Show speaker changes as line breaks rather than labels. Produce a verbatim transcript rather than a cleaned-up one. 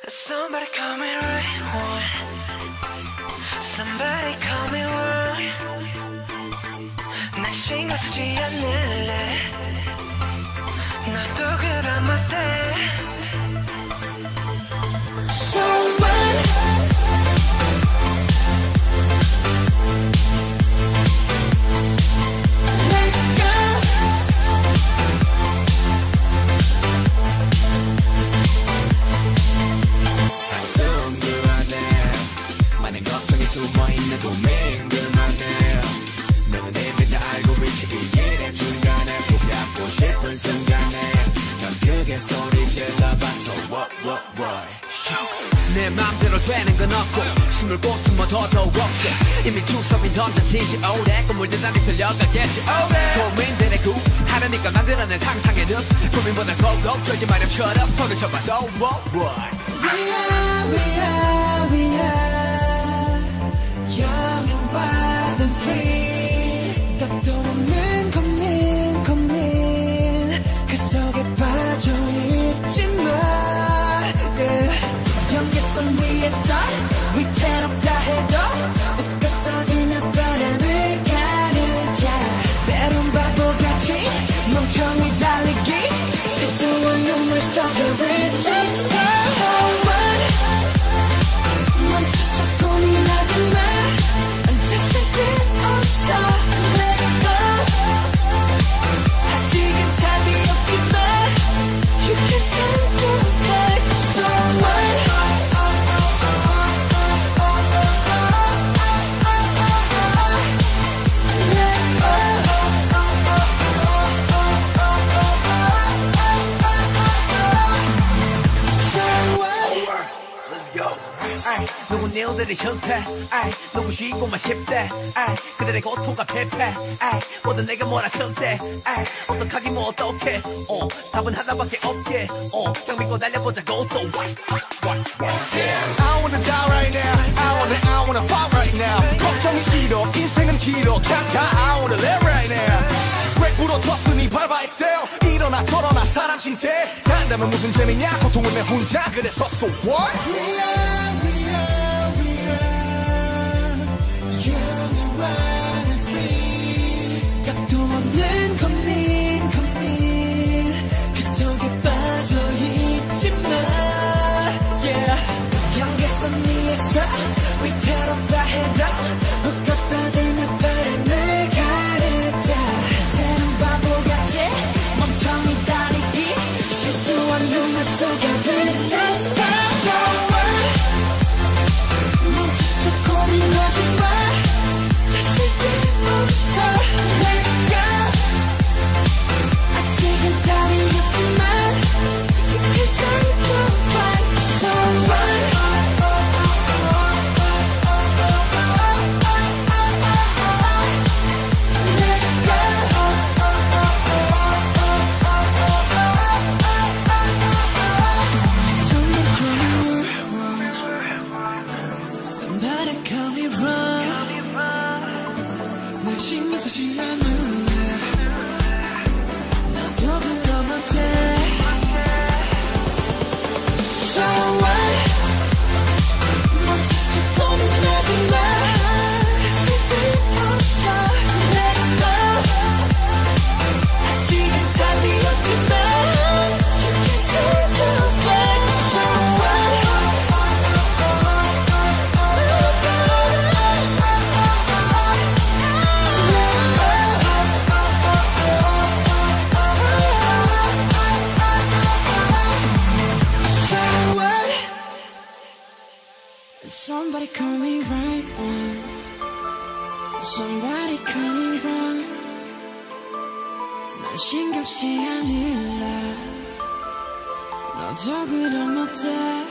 Somebody call me right one. Somebody call me wrong. 난 신경 쓰지 않을래. 너도 그럼 어때? So what? Let go.
한숨 그만해. 많은 걱정이 숨어있는 고민 그만해. 너는 이미 다 알고 있지. 이 일의 중간에 포기하고 싶은 순간에 넌 크게 소리 질러봤어. What what what?
내 맘대로 되는 건 없고 숨을 곳은 더더욱 없어. 이미 투섭이 던져지지 오래 꿈을 대단히 들려가겠지 오래. 고민들의 구하려니까 만들어낸 상상의 늪. 고민보다 꼭꼭 쫄지 마렴 shut up 손을 쳐봐. So what what?
We are we are we are young and wild and free. 답도 없는 고민 고민 그 속에 빠져있지만 yeah. 경계선 위에서 위태롭다 해도 웃고 바람을 가르자. 때론 바보같이 멍청이 달리기 실수한 눈물 속에 resist. So what? 멈춰서 고민하지 마. 앉았을 때 없어. Let go. 아직은 답이 없지만 You can still do it. So what?
누군 일들이 싫대 누구 쉬고만 싶대 아이, 그들의 고통과 패패 아이, 모두 내가 몰아쳤대 아이, 어떡하기 뭐 어떡해 어, 답은 하나밖에 없게 어, 경 믿고 달려보자고 So what? What? What?
Yeah. I wanna die right now. I wanna I wanna fight right now. 걱정이 싫어 인생은 길어 그냥 가 I wanna live right now. 왜 부러졌으니 밟아 excel. 일어나 저러나 사람 신세 산다면 무슨 재미냐 고통은 내 혼자 그래서 so what?
Yeah. 고민 고민 그 속에 빠져있지만 yeah. 경계선 위에서 위태롭다 해도 웃고 떠드는 바람을 가르자. 때론 바보같이 멍청이 달리기 실수한 눈물 속에 resist. So what? 멈춰서 고민하지 마. 됐을 때 없어. Somebody call me wrong. 난 신경 쓰지 않을래. 나도 그럼 어때? So what? 멈춰서 고민하지 마. 쓸데없어. Let go. 아직은 답이 없지만 You can still do it. So what? Somebody call me right one. Somebody call me wrong. 난 신경 쓰지 않을래. 너도 그럼 어때?